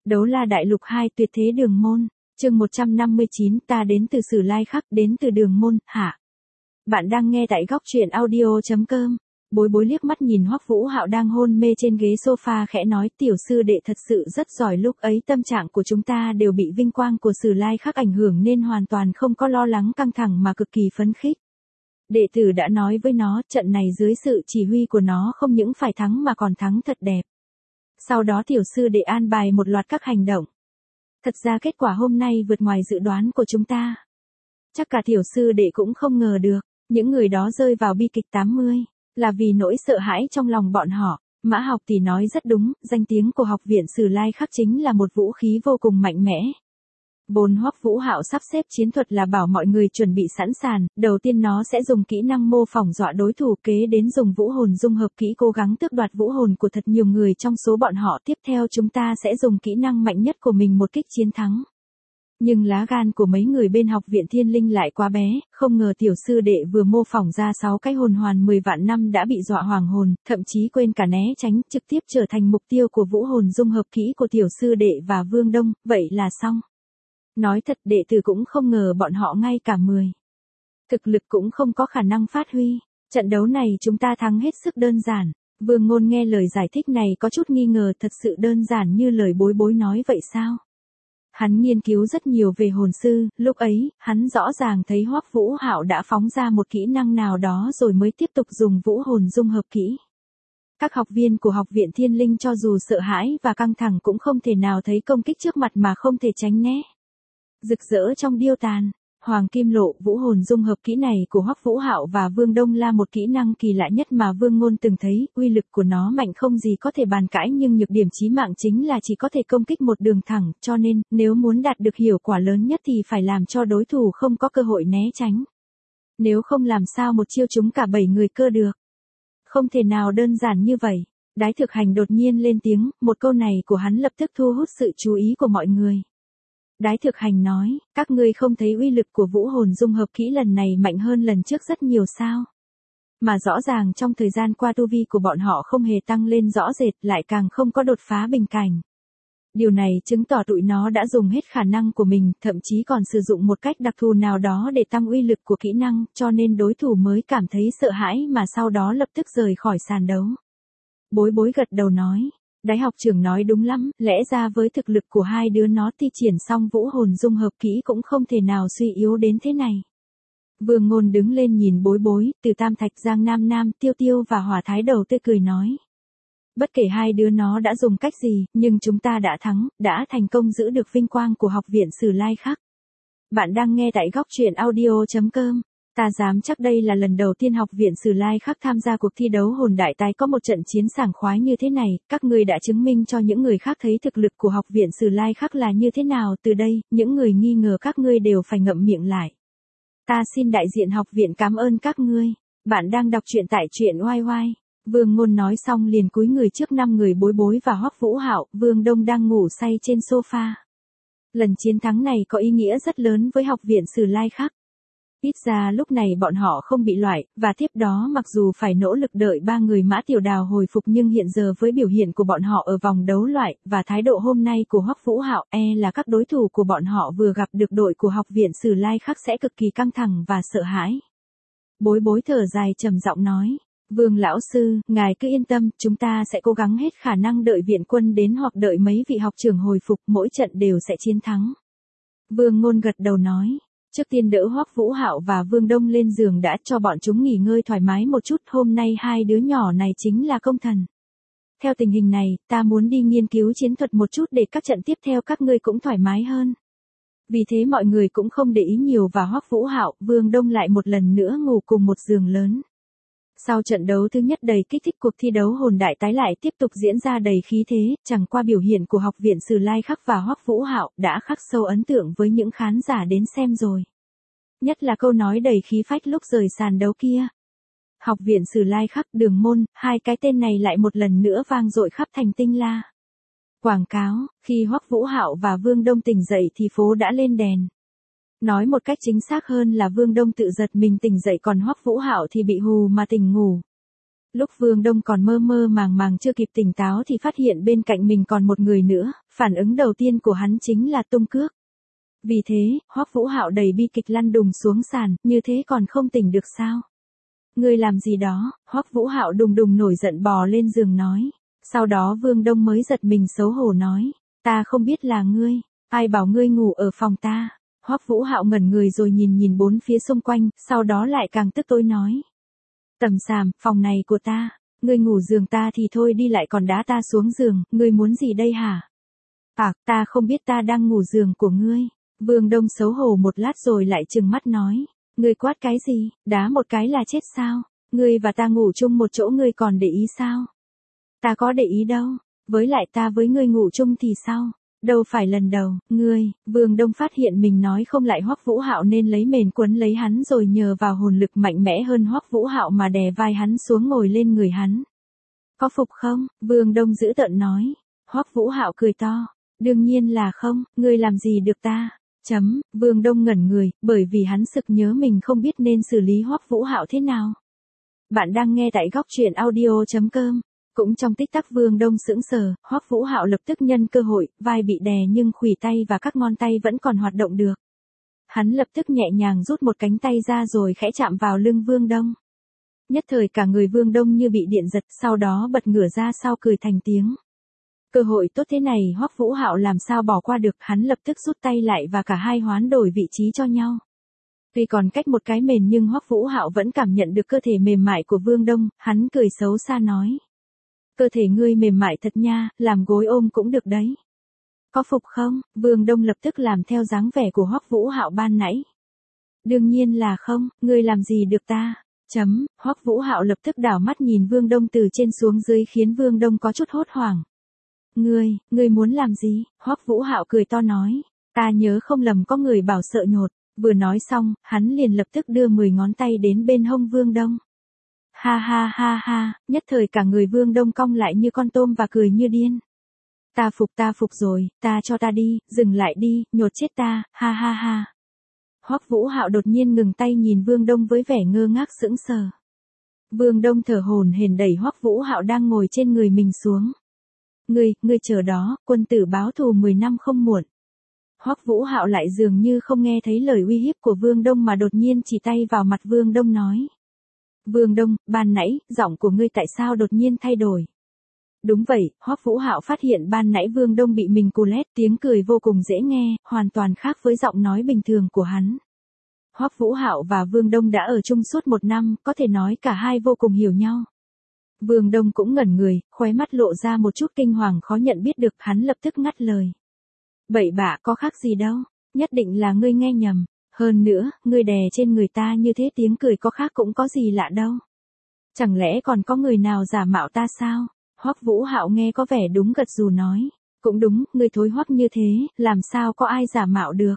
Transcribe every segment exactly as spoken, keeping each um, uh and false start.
Đấu La Đại Lục hai Tuyệt Thế Đường Môn, chương một trăm năm mươi chín, ta đến từ Sử Lai Khắc, đến từ Đường Môn, hả? Bạn đang nghe tại góc truyện audio chấm com. Bối Bối liếc mắt nhìn Hoắc Vũ Hạo đang hôn mê trên ghế sofa khẽ nói, tiểu sư đệ thật sự rất giỏi, lúc ấy tâm trạng của chúng ta đều bị vinh quang của Sử Lai Khắc ảnh hưởng nên hoàn toàn không có lo lắng căng thẳng mà cực kỳ phấn khích. Đệ tử đã nói với nó, trận này dưới sự chỉ huy của nó không những phải thắng mà còn thắng thật đẹp. Sau đó tiểu sư đệ an bài một loạt các hành động. Thật ra kết quả hôm nay vượt ngoài dự đoán của chúng ta. Chắc cả tiểu sư đệ cũng không ngờ được, những người đó rơi vào bi kịch tám mươi, là vì nỗi sợ hãi trong lòng bọn họ. Mã Học Tỷ nói rất đúng, danh tiếng của học viện Sử Lai Khắc chính là một vũ khí vô cùng mạnh mẽ. Vốn Hoắc Vũ Hạo sắp xếp chiến thuật là bảo mọi người chuẩn bị sẵn sàng, đầu tiên nó sẽ dùng kỹ năng mô phỏng dọa đối thủ, kế đến dùng vũ hồn dung hợp kỹ cố gắng tước đoạt vũ hồn của thật nhiều người trong số bọn họ, tiếp theo chúng ta sẽ dùng kỹ năng mạnh nhất của mình một kích chiến thắng. Nhưng lá gan của mấy người bên học viện Thiên Linh lại quá bé, không ngờ tiểu sư đệ vừa mô phỏng ra sáu cái hồn hoàn mười vạn năm đã bị dọa hoàng hồn, thậm chí quên cả né tránh, trực tiếp trở thành mục tiêu của vũ hồn dung hợp kỹ của tiểu sư đệ và Vương Đông, vậy là xong. Nói thật, đệ tử cũng không ngờ bọn họ ngay cả mười. Thực lực cũng không có khả năng phát huy. Trận đấu này chúng ta thắng hết sức đơn giản. Vương Ngôn nghe lời giải thích này có chút nghi ngờ, thật sự đơn giản như lời Bối Bối nói vậy sao? Hắn nghiên cứu rất nhiều về hồn sư, lúc ấy, hắn rõ ràng thấy Hoắc Vũ Hạo đã phóng ra một kỹ năng nào đó rồi mới tiếp tục dùng vũ hồn dung hợp kỹ. Các học viên của học viện Thiên Linh cho dù sợ hãi và căng thẳng cũng không thể nào thấy công kích trước mặt mà không thể tránh né. Rực rỡ trong điêu tàn, Hoàng Kim Lộ, vũ hồn dung hợp kỹ này của Hoắc Vũ Hạo và Vương Đông là một kỹ năng kỳ lạ nhất mà Vương Ngôn từng thấy, uy lực của nó mạnh không gì có thể bàn cãi, nhưng nhược điểm chí mạng chính là chỉ có thể công kích một đường thẳng, cho nên, nếu muốn đạt được hiệu quả lớn nhất thì phải làm cho đối thủ không có cơ hội né tránh. Nếu không làm sao một chiêu trúng cả bảy người cơ được. Không thể nào đơn giản như vậy. Đái Thực Hành đột nhiên lên tiếng, một câu này của hắn lập tức thu hút sự chú ý của mọi người. Đái Thực Hành nói, các ngươi không thấy uy lực của vũ hồn dung hợp kỹ lần này mạnh hơn lần trước rất nhiều sao? Mà rõ ràng trong thời gian qua tu vi của bọn họ không hề tăng lên rõ rệt, lại càng không có đột phá bình cảnh. Điều này chứng tỏ tụi nó đã dùng hết khả năng của mình, thậm chí còn sử dụng một cách đặc thù nào đó để tăng uy lực của kỹ năng, cho nên đối thủ mới cảm thấy sợ hãi mà sau đó lập tức rời khỏi sàn đấu. Bối Bối gật đầu nói. Đái học trưởng nói đúng lắm, lẽ ra với thực lực của hai đứa nó thi triển xong vũ hồn dung hợp kỹ cũng không thể nào suy yếu đến thế này. Vương Ngôn đứng lên nhìn Bối Bối, từ Tam Thạch Giang Nam Nam, Tiêu Tiêu và Hỏa Thái Đầu tươi cười nói. Bất kể hai đứa nó đã dùng cách gì, nhưng chúng ta đã thắng, đã thành công giữ được vinh quang của học viện Sử Lai Khắc. Bạn đang nghe tại góc truyện audio chấm com. Ta dám chắc đây là lần đầu tiên học viện Sử Lai Khắc tham gia cuộc thi đấu hồn đại tái có một trận chiến sảng khoái như thế này, các ngươi đã chứng minh cho những người khác thấy thực lực của học viện Sử Lai Khắc là như thế nào, từ đây, những người nghi ngờ các ngươi đều phải ngậm miệng lại. Ta xin đại diện học viện cảm ơn các ngươi. Bạn đang đọc truyện tại truyện oai oai. Vương Ngôn nói xong liền cúi người trước năm người Bối Bối và Hoắc Vũ Hạo, Vương Đông đang ngủ say trên sofa. Lần chiến thắng này có ý nghĩa rất lớn với học viện Sử Lai Khắc. Ít ra lúc này bọn họ không bị loại, và tiếp đó mặc dù phải nỗ lực đợi ba người Mã Tiểu Đào hồi phục nhưng hiện giờ với biểu hiện của bọn họ ở vòng đấu loại, và thái độ hôm nay của Hoắc Vũ Hạo, e là các đối thủ của bọn họ vừa gặp được đội của học viện Sử Lai Khắc sẽ cực kỳ căng thẳng và sợ hãi. Bối Bối thở dài trầm giọng nói, Vương lão sư, ngài cứ yên tâm, chúng ta sẽ cố gắng hết khả năng đợi viện quân đến hoặc đợi mấy vị học trưởng hồi phục, mỗi trận đều sẽ chiến thắng. Vương Ngôn gật đầu nói. Trước tiên đỡ Hoắc Vũ Hạo và Vương Đông lên giường đã cho bọn chúng nghỉ ngơi thoải mái một chút, hôm nay hai đứa nhỏ này chính là công thần. Theo tình hình này, ta muốn đi nghiên cứu chiến thuật một chút để các trận tiếp theo các ngươi cũng thoải mái hơn. Vì thế mọi người cũng không để ý nhiều và Hoắc Vũ Hạo, Vương Đông lại một lần nữa ngủ cùng một giường lớn. Sau trận đấu thứ nhất đầy kích thích, cuộc thi đấu hồn đại tái lại tiếp tục diễn ra đầy khí thế, chẳng qua biểu hiện của học viện Sử Lai Khắc và Hoắc Vũ Hạo đã khắc sâu ấn tượng với những khán giả đến xem rồi. Nhất là câu nói đầy khí phách lúc rời sàn đấu kia. Học viện Sử Lai Khắc, Đường Môn, hai cái tên này lại một lần nữa vang dội khắp thành Tinh La. Quảng cáo, khi Hoắc Vũ Hạo và Vương Đông tỉnh dậy thì phố đã lên đèn. Nói một cách chính xác hơn là Vương Đông tự giật mình tỉnh dậy, còn Hoắc Vũ Hạo thì bị hù mà tỉnh ngủ. Lúc Vương Đông còn mơ mơ màng màng chưa kịp tỉnh táo thì phát hiện bên cạnh mình còn một người nữa, phản ứng đầu tiên của hắn chính là tung cước. Vì thế, Hoắc Vũ Hạo đầy bi kịch lăn đùng xuống sàn, như thế còn không tỉnh được sao? Ngươi làm gì đó? Hoắc Vũ Hạo đùng đùng nổi giận bò lên giường nói. Sau đó Vương Đông mới giật mình xấu hổ nói, ta không biết là ngươi, ai bảo ngươi ngủ ở phòng ta? Hoắc Vũ Hạo ngẩn người rồi nhìn nhìn bốn phía xung quanh, sau đó lại càng tức tối nói. Tầm xàm, phòng này của ta, ngươi ngủ giường ta thì thôi đi lại còn đá ta xuống giường, ngươi muốn gì đây hả? À, ta không biết ta đang ngủ giường của ngươi. Vương Đông xấu hổ một lát rồi lại trừng mắt nói, ngươi quát cái gì, đá một cái là chết sao? Ngươi và ta ngủ chung một chỗ ngươi còn để ý sao? Ta có để ý đâu, với lại ta với ngươi ngủ chung thì sao? Đâu phải lần đầu, ngươi, Vương Đông phát hiện mình nói không lại Hoắc Vũ Hạo nên lấy mền quấn lấy hắn rồi nhờ vào hồn lực mạnh mẽ hơn Hoắc Vũ Hạo mà đè vai hắn xuống ngồi lên người hắn. Có phục không? Vương Đông giữ tợn nói. Hoắc Vũ Hạo cười to. Đương nhiên là không, ngươi làm gì được ta? Chấm, Vương Đông ngẩn người, bởi vì hắn sực nhớ mình không biết nên xử lý Hoắc Vũ Hạo thế nào. Bạn đang nghe tại góc truyện audio chấm com. Cũng trong tích tắc Vương Đông sững sờ, Hoắc Vũ Hạo lập tức nhân cơ hội, vai bị đè nhưng khuỷu tay và các ngón tay vẫn còn hoạt động được. Hắn lập tức nhẹ nhàng rút một cánh tay ra rồi khẽ chạm vào lưng Vương Đông. Nhất thời cả người Vương Đông như bị điện giật, sau đó bật ngửa ra sau cười thành tiếng. Cơ hội tốt thế này Hoắc Vũ Hạo làm sao bỏ qua được, hắn lập tức rút tay lại và cả hai hoán đổi vị trí cho nhau. Tuy còn cách một cái mền nhưng Hoắc Vũ Hạo vẫn cảm nhận được cơ thể mềm mại của Vương Đông, hắn cười xấu xa nói. Cơ thể ngươi mềm mại thật nha, làm gối ôm cũng được đấy. Có phục không? Vương Đông lập tức làm theo dáng vẻ của Hoắc Vũ Hạo ban nãy. Đương nhiên là không, ngươi làm gì được ta? Chấm, Hoắc Vũ Hạo lập tức đảo mắt nhìn Vương Đông từ trên xuống dưới khiến Vương Đông có chút hốt hoảng. Ngươi, ngươi muốn làm gì? Hoắc Vũ Hạo cười to nói. Ta nhớ không lầm có người bảo sợ nhột. Vừa nói xong, hắn liền lập tức đưa mười ngón tay đến bên hông Vương Đông. Ha ha ha ha, nhất thời cả người Vương Đông cong lại như con tôm và cười như điên. Ta phục ta phục rồi, ta cho ta đi, dừng lại đi, nhột chết ta, ha ha ha. Hoắc Vũ Hạo đột nhiên ngừng tay nhìn Vương Đông với vẻ ngơ ngác sững sờ. Vương Đông thở hổn hển đẩy Hoắc Vũ Hạo đang ngồi trên người mình xuống. Ngươi, ngươi chờ đó, quân tử báo thù mười năm không muộn. Hoắc Vũ Hạo lại dường như không nghe thấy lời uy hiếp của Vương Đông mà đột nhiên chỉ tay vào mặt Vương Đông nói. Vương Đông, ban nãy, giọng của ngươi tại sao đột nhiên thay đổi? Đúng vậy, Hoắc Vũ Hạo phát hiện ban nãy Vương Đông bị mình cù lét, tiếng cười vô cùng dễ nghe, hoàn toàn khác với giọng nói bình thường của hắn. Hoắc Vũ Hạo và Vương Đông đã ở chung suốt một năm, có thể nói cả hai vô cùng hiểu nhau. Vương Đông cũng ngẩn người, khóe mắt lộ ra một chút kinh hoàng khó nhận biết được, hắn lập tức ngắt lời. Bậy bạ có khác gì đâu, nhất định là ngươi nghe nhầm. Hơn nữa, ngươi đè trên người ta như thế tiếng cười có khác cũng có gì lạ đâu. Chẳng lẽ còn có người nào giả mạo ta sao? Hoắc Vũ Hạo nghe có vẻ đúng gật gù nói. Cũng đúng, ngươi thối hoắc như thế, làm sao có ai giả mạo được.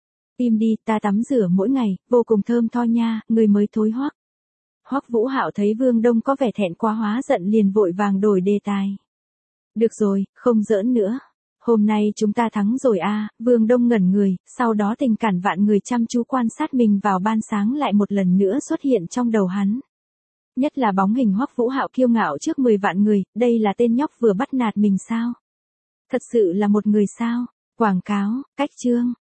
Im đi, ta tắm rửa mỗi ngày, vô cùng thơm tho nha, ngươi mới thối hoắc. Hoắc Vũ Hạo thấy Vương Đông có vẻ thẹn quá hóa giận liền vội vàng đổi đề tài. Được rồi, không giỡn nữa. Hôm nay chúng ta thắng rồi à, Vương Đông ngẩn người, sau đó tình cảm vạn người chăm chú quan sát mình vào ban sáng lại một lần nữa xuất hiện trong đầu hắn. Nhất là bóng hình Hoắc Vũ Hạo kiêu ngạo trước mười vạn người, đây là tên nhóc vừa bắt nạt mình sao? Thật sự là một người sao? Quảng cáo, cách chương.